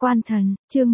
Quan thần, chương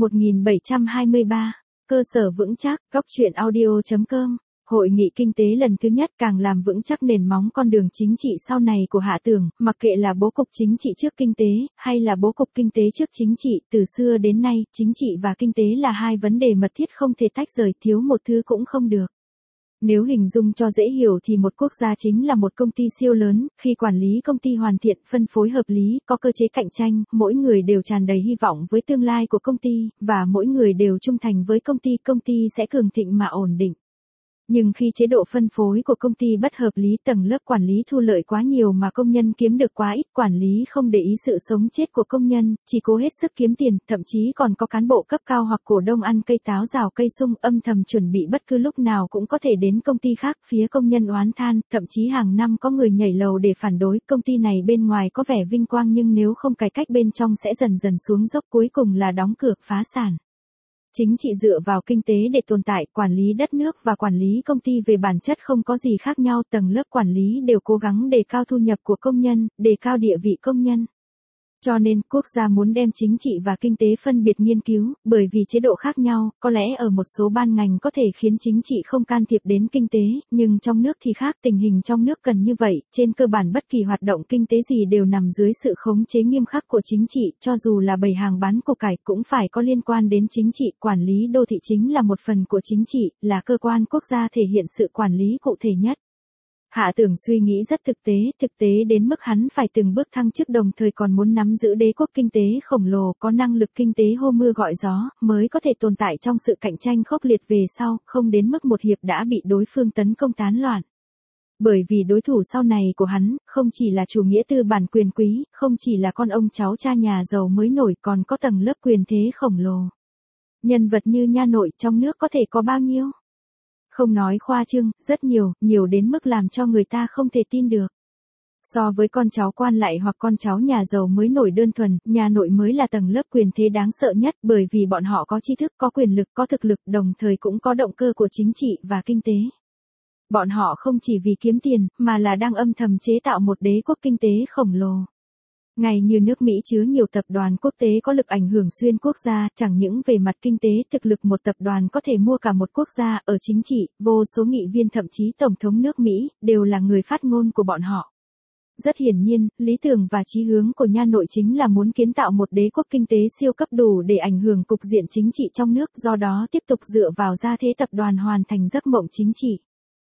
1723, cơ sở vững chắc, góc truyện audio.com. Hội nghị kinh tế lần thứ nhất càng làm vững chắc nền móng con đường chính trị sau này của Hạ Tường, mặc kệ là bố cục chính trị trước kinh tế, hay là bố cục kinh tế trước chính trị, từ xưa đến nay, chính trị và kinh tế là hai vấn đề mật thiết không thể tách rời, thiếu một thứ cũng không được. Nếu hình dung cho dễ hiểu thì một quốc gia chính là một công ty siêu lớn, khi quản lý công ty hoàn thiện, phân phối hợp lý, có cơ chế cạnh tranh, mỗi người đều tràn đầy hy vọng với tương lai của công ty, và mỗi người đều trung thành với công ty sẽ cường thịnh mà ổn định. Nhưng khi chế độ phân phối của công ty bất hợp lý, tầng lớp quản lý thu lợi quá nhiều mà công nhân kiếm được quá ít, quản lý không để ý sự sống chết của công nhân, chỉ cố hết sức kiếm tiền, thậm chí còn có cán bộ cấp cao hoặc cổ đông ăn cây táo rào cây sung, âm thầm chuẩn bị bất cứ lúc nào cũng có thể đến công ty khác, phía công nhân oán than, thậm chí hàng năm có người nhảy lầu để phản đối, công ty này bên ngoài có vẻ vinh quang nhưng nếu không cải cách bên trong sẽ dần dần xuống dốc, cuối cùng là đóng cửa, phá sản. Chính trị dựa vào kinh tế để tồn tại, quản lý đất nước và quản lý công ty về bản chất không có gì khác nhau, tầng lớp quản lý đều cố gắng đề cao thu nhập của công nhân, đề cao địa vị công nhân. Cho nên, quốc gia muốn đem chính trị và kinh tế phân biệt nghiên cứu, bởi vì chế độ khác nhau, có lẽ ở một số ban ngành có thể khiến chính trị không can thiệp đến kinh tế, nhưng trong nước thì khác, tình hình trong nước cần như vậy, trên cơ bản bất kỳ hoạt động kinh tế gì đều nằm dưới sự khống chế nghiêm khắc của chính trị, cho dù là bày hàng bán củ cải cũng phải có liên quan đến chính trị, quản lý đô thị chính là một phần của chính trị, là cơ quan quốc gia thể hiện sự quản lý cụ thể nhất. Hạ Tường suy nghĩ rất thực tế đến mức hắn phải từng bước thăng chức đồng thời còn muốn nắm giữ đế quốc kinh tế khổng lồ, có năng lực kinh tế hô mưa gọi gió, mới có thể tồn tại trong sự cạnh tranh khốc liệt về sau, không đến mức một hiệp đã bị đối phương tấn công tán loạn. Bởi vì đối thủ sau này của hắn, không chỉ là chủ nghĩa tư bản quyền quý, không chỉ là con ông cháu cha nhà giàu mới nổi, còn có tầng lớp quyền thế khổng lồ. Nhân vật như Nha Nội trong nước có thể có bao nhiêu? Không nói khoa trương, rất nhiều đến mức làm cho người ta không thể tin được. So với con cháu quan lại hoặc con cháu nhà giàu mới nổi đơn thuần, Nha Nội mới là tầng lớp quyền thế đáng sợ nhất, bởi vì bọn họ có tri thức, có quyền lực, có thực lực, đồng thời cũng có động cơ của chính trị và kinh tế. Bọn họ không chỉ vì kiếm tiền, mà là đang âm thầm chế tạo một đế quốc kinh tế khổng lồ. Ngay như nước Mỹ chứa nhiều tập đoàn quốc tế có lực ảnh hưởng xuyên quốc gia, chẳng những về mặt kinh tế thực lực một tập đoàn có thể mua cả một quốc gia, ở chính trị, vô số nghị viên thậm chí Tổng thống nước Mỹ, đều là người phát ngôn của bọn họ. Rất hiển nhiên, lý tưởng và chí hướng của Nha Nội chính là muốn kiến tạo một đế quốc kinh tế siêu cấp đủ để ảnh hưởng cục diện chính trị trong nước, do đó tiếp tục dựa vào gia thế tập đoàn hoàn thành giấc mộng chính trị.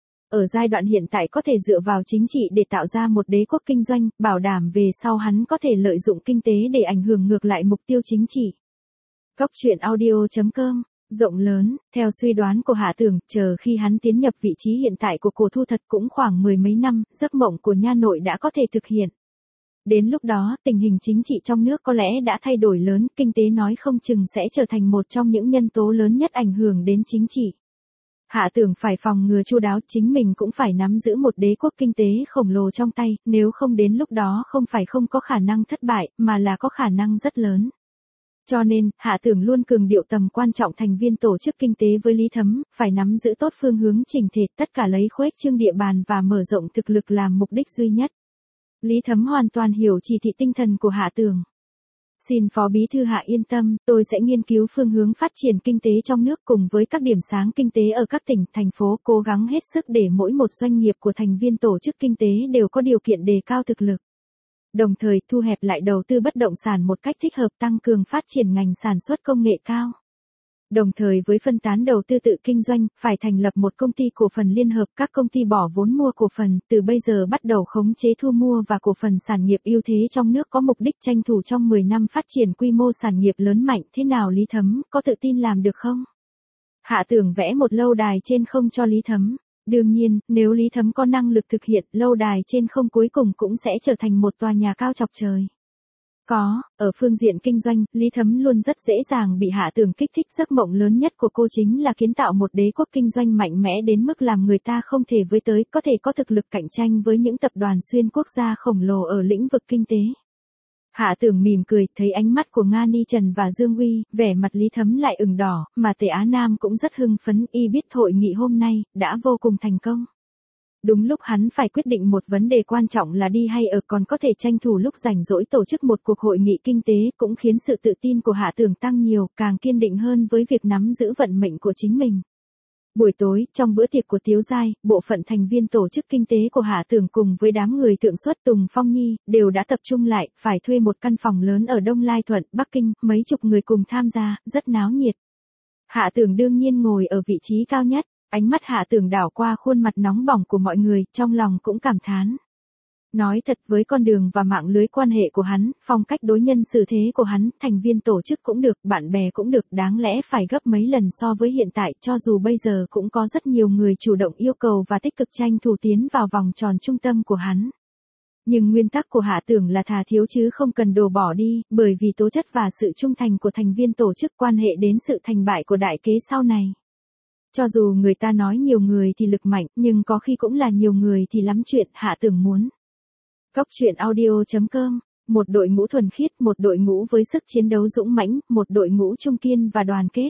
Ở giai đoạn hiện tại có thể dựa vào chính trị để tạo ra một đế quốc kinh doanh, bảo đảm về sau hắn có thể lợi dụng kinh tế để ảnh hưởng ngược lại mục tiêu chính trị. Góc truyện audio.com, rộng lớn, theo suy đoán của Hạ Tường, chờ khi hắn tiến nhập vị trí hiện tại của Cổ Thu Thật cũng khoảng 10 mấy năm, giấc mộng của Nha Nội đã có thể thực hiện. Đến lúc đó, tình hình chính trị trong nước có lẽ đã thay đổi lớn, kinh tế nói không chừng sẽ trở thành một trong những nhân tố lớn nhất ảnh hưởng đến chính trị. Hạ Tường phải phòng ngừa chu đáo, chính mình cũng phải nắm giữ một đế quốc kinh tế khổng lồ trong tay, nếu không đến lúc đó không phải không có khả năng thất bại, mà là có khả năng rất lớn. Cho nên, Hạ Tường luôn cường điệu tầm quan trọng thành viên tổ chức kinh tế với Lý Thấm, phải nắm giữ tốt phương hướng chỉnh thể, tất cả lấy khuếch trương địa bàn và mở rộng thực lực làm mục đích duy nhất. Lý Thấm hoàn toàn hiểu chỉ thị tinh thần của Hạ Tường. Xin Phó Bí Thư Hạ yên tâm, tôi sẽ nghiên cứu phương hướng phát triển kinh tế trong nước cùng với các điểm sáng kinh tế ở các tỉnh, thành phố, cố gắng hết sức để mỗi một doanh nghiệp của thành viên tổ chức kinh tế đều có điều kiện đề cao thực lực. Đồng thời, thu hẹp lại đầu tư bất động sản một cách thích hợp, tăng cường phát triển ngành sản xuất công nghệ cao. Đồng thời với phân tán đầu tư tự kinh doanh, phải thành lập một công ty cổ phần liên hợp, các công ty bỏ vốn mua cổ phần, từ bây giờ bắt đầu khống chế thu mua và cổ phần sản nghiệp ưu thế trong nước, có mục đích tranh thủ trong 10 năm phát triển quy mô sản nghiệp lớn mạnh. Thế nào Lý Thấm, có tự tin làm được không? Hạ Tường vẽ một lâu đài trên không cho Lý Thấm. Đương nhiên, nếu Lý Thấm có năng lực thực hiện, lâu đài trên không cuối cùng cũng sẽ trở thành một tòa nhà cao chọc trời. Ở phương diện kinh doanh, Lý Thấm luôn rất dễ dàng bị Hạ Tường kích thích, giấc mộng lớn nhất của cô chính là kiến tạo một đế quốc kinh doanh mạnh mẽ đến mức làm người ta không thể với tới, có thể có thực lực cạnh tranh với những tập đoàn xuyên quốc gia khổng lồ ở lĩnh vực kinh tế. Hạ Tường mỉm cười, thấy ánh mắt của Nga Ni Trần và Dương Uy, vẻ mặt Lý Thấm lại ửng đỏ, mà Tề Á Nam cũng rất hưng phấn, y biết hội nghị hôm nay đã vô cùng thành công. Đúng lúc hắn phải quyết định một vấn đề quan trọng là đi hay ở, còn có thể tranh thủ lúc rảnh rỗi tổ chức một cuộc hội nghị kinh tế, cũng khiến sự tự tin của Hạ Tưởng tăng nhiều, càng kiên định hơn với việc nắm giữ vận mệnh của chính mình. Buổi tối, trong bữa tiệc của Tiếu Giai, bộ phận thành viên tổ chức kinh tế của Hạ Tưởng cùng với đám người Thượng Xuất Tùng Phong Nhi, đều đã tập trung lại, phải thuê một căn phòng lớn ở Đông Lai Thuận, Bắc Kinh, mấy chục người cùng tham gia, rất náo nhiệt. Hạ Tưởng đương nhiên ngồi ở vị trí cao nhất, ánh mắt Hạ Tưởng đảo qua khuôn mặt nóng bỏng của mọi người, trong lòng cũng cảm thán. Nói thật, với con đường và mạng lưới quan hệ của hắn, phong cách đối nhân xử thế của hắn, thành viên tổ chức cũng được, bạn bè cũng được, đáng lẽ phải gấp mấy lần so với hiện tại, cho dù bây giờ cũng có rất nhiều người chủ động yêu cầu và tích cực tranh thủ tiến vào vòng tròn trung tâm của hắn. Nhưng nguyên tắc của Hạ Tưởng là thà thiếu chứ không cần đổ bỏ đi, bởi vì tố chất và sự trung thành của thành viên tổ chức quan hệ đến sự thành bại của đại kế sau này. Cho dù người ta nói nhiều người thì lực mạnh, nhưng có khi cũng là nhiều người thì lắm chuyện, Hạ Tưởng muốn. Góc truyện audio.com, một đội ngũ thuần khiết, một đội ngũ với sức chiến đấu dũng mãnh, một đội ngũ trung kiên và đoàn kết.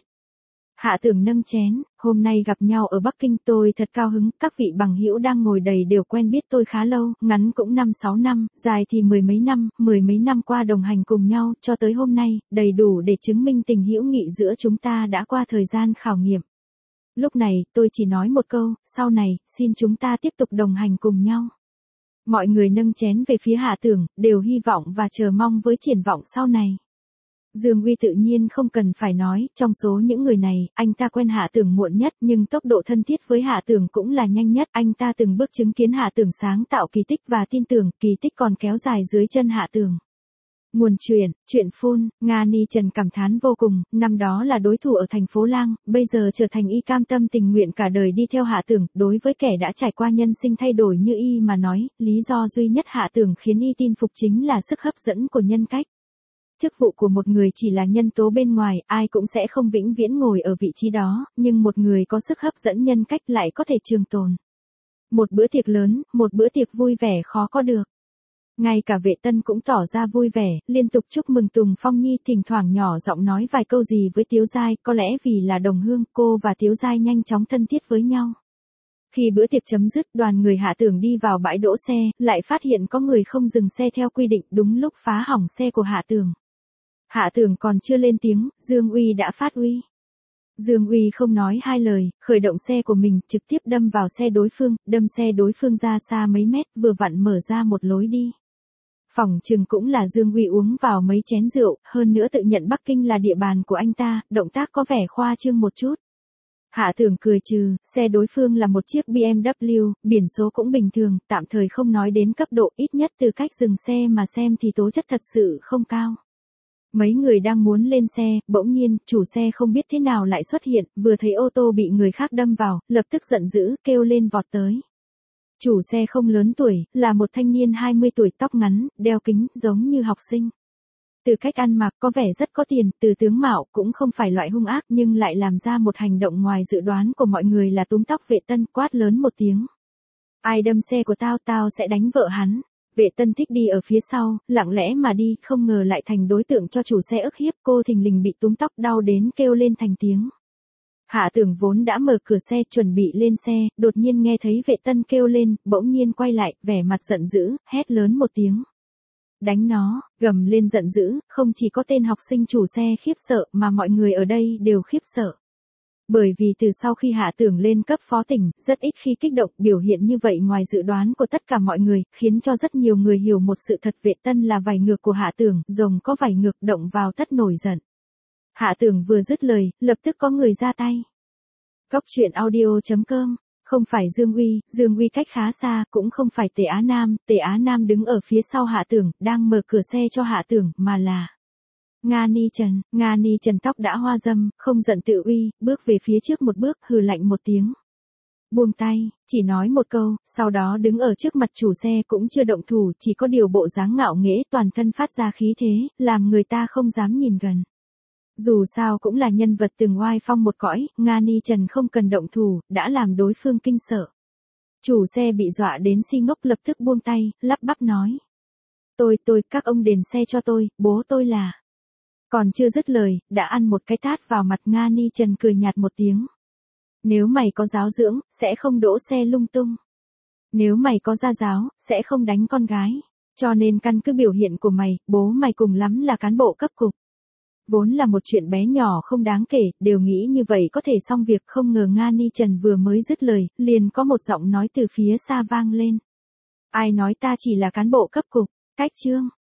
Hạ Tưởng nâng chén, hôm nay gặp nhau ở Bắc Kinh tôi thật cao hứng, các vị bằng hữu đang ngồi đầy đều quen biết tôi khá lâu, ngắn cũng 5-6 năm, dài thì mười mấy năm qua đồng hành cùng nhau, cho tới hôm nay, đầy đủ để chứng minh tình hữu nghị giữa chúng ta đã qua thời gian khảo nghiệm. Lúc này, tôi chỉ nói một câu, sau này, xin chúng ta tiếp tục đồng hành cùng nhau. Mọi người nâng chén về phía Hạ Tưởng, đều hy vọng và chờ mong với triển vọng sau này. Dương Uy tự nhiên không cần phải nói, trong số những người này, anh ta quen Hạ Tưởng muộn nhất, nhưng tốc độ thân thiết với Hạ Tưởng cũng là nhanh nhất. Anh ta từng bước chứng kiến Hạ Tưởng sáng tạo kỳ tích và tin tưởng, kỳ tích còn kéo dài dưới chân Hạ Tưởng. Nguồn chuyện phun, Nga Ni Trần cảm thán vô cùng, năm đó là đối thủ ở thành phố Lang, bây giờ trở thành y cam tâm tình nguyện cả đời đi theo Hạ Tưởng, đối với kẻ đã trải qua nhân sinh thay đổi như y mà nói, lý do duy nhất Hạ Tưởng khiến y tin phục chính là sức hấp dẫn của nhân cách. Chức vụ của một người chỉ là nhân tố bên ngoài, ai cũng sẽ không vĩnh viễn ngồi ở vị trí đó, nhưng một người có sức hấp dẫn nhân cách lại có thể trường tồn. Một bữa tiệc lớn, một bữa tiệc vui vẻ khó có được. Ngay cả Vệ Tân cũng tỏ ra vui vẻ, liên tục chúc mừng Tùng Phong Nhi, thỉnh thoảng nhỏ giọng nói vài câu gì với Tiếu Giai, có lẽ vì là đồng hương, cô và Tiếu Giai nhanh chóng thân thiết với nhau. Khi bữa tiệc chấm dứt, đoàn người Hạ Tưởng đi vào bãi đỗ xe, lại phát hiện có người không dừng xe theo quy định, đúng lúc phá hỏng xe của Hạ Tưởng. Hạ Tưởng còn chưa lên tiếng, Dương Uy đã phát uy. Dương Uy không nói hai lời, khởi động xe của mình, trực tiếp đâm vào xe đối phương, đâm xe đối phương ra xa mấy mét, vừa vặn mở ra một lối đi. Phỏng chừng cũng là Dương Uy uống vào mấy chén rượu, hơn nữa tự nhận Bắc Kinh là địa bàn của anh ta, động tác có vẻ khoa trương một chút. Hạ Tưởng cười trừ, xe đối phương là một chiếc BMW, biển số cũng bình thường, tạm thời không nói đến cấp độ, ít nhất từ cách dừng xe mà xem thì tố chất thật sự không cao. Mấy người đang muốn lên xe, bỗng nhiên, chủ xe không biết thế nào lại xuất hiện, vừa thấy ô tô bị người khác đâm vào, lập tức giận dữ, kêu lên vọt tới. Chủ xe không lớn tuổi, là một thanh niên 20 tuổi, tóc ngắn, đeo kính, giống như học sinh. Từ cách ăn mặc có vẻ rất có tiền, từ tướng mạo cũng không phải loại hung ác, nhưng lại làm ra một hành động ngoài dự đoán của mọi người là túm tóc Vệ Tân, quát lớn một tiếng. Ai đâm xe của tao, tao sẽ đánh vợ hắn. Vệ Tân thích đi ở phía sau, lặng lẽ mà đi, không ngờ lại thành đối tượng cho chủ xe ức hiếp, cô thình lình bị túm tóc, đau đến kêu lên thành tiếng. Hạ Tưởng vốn đã mở cửa xe chuẩn bị lên xe, đột nhiên nghe thấy Vệ Tân kêu lên, bỗng nhiên quay lại, vẻ mặt giận dữ, hét lớn một tiếng. Đánh nó, gầm lên giận dữ, không chỉ có tên học sinh chủ xe khiếp sợ mà mọi người ở đây đều khiếp sợ. Bởi vì từ sau khi Hạ Tưởng lên cấp phó tỉnh, rất ít khi kích động, biểu hiện như vậy ngoài dự đoán của tất cả mọi người, khiến cho rất nhiều người hiểu một sự thật, Vệ Tân là vảy ngược của Hạ Tưởng, rồng có vảy ngược, động vào tất nổi giận. Hạ Tưởng vừa dứt lời, lập tức có người ra tay. Góc truyện audio.com, không phải Dương Uy cách khá xa, cũng không phải Tề Á Nam đứng ở phía sau Hạ Tưởng, đang mở cửa xe cho Hạ Tưởng, mà là Nga Ni Trần tóc đã hoa râm, không giận tự uy, bước về phía trước một bước, hừ lạnh một tiếng. Buông tay, chỉ nói một câu, sau đó đứng ở trước mặt chủ xe cũng chưa động thủ, chỉ có điều bộ dáng ngạo nghễ, toàn thân phát ra khí thế, làm người ta không dám nhìn gần. Dù sao cũng là nhân vật từng oai phong một cõi, Nga Ni Trần không cần động thủ, đã làm đối phương kinh sợ. Chủ xe bị dọa đến si ngốc, lập tức buông tay, lắp bắp nói. Các ông đền xe cho tôi, bố tôi là. Còn chưa dứt lời, đã ăn một cái tát vào mặt. Nga Ni Trần cười nhạt một tiếng. Nếu mày có giáo dưỡng, sẽ không đỗ xe lung tung. Nếu mày có gia giáo, sẽ không đánh con gái. Cho nên căn cứ biểu hiện của mày, bố mày cùng lắm là cán bộ cấp cục. Vốn là một chuyện bé nhỏ không đáng kể, đều nghĩ như vậy có thể xong việc, không ngờ Nga Ni Trần vừa mới dứt lời, liền có một giọng nói từ phía xa vang lên. Ai nói ta chỉ là cán bộ cấp cục, cách chương.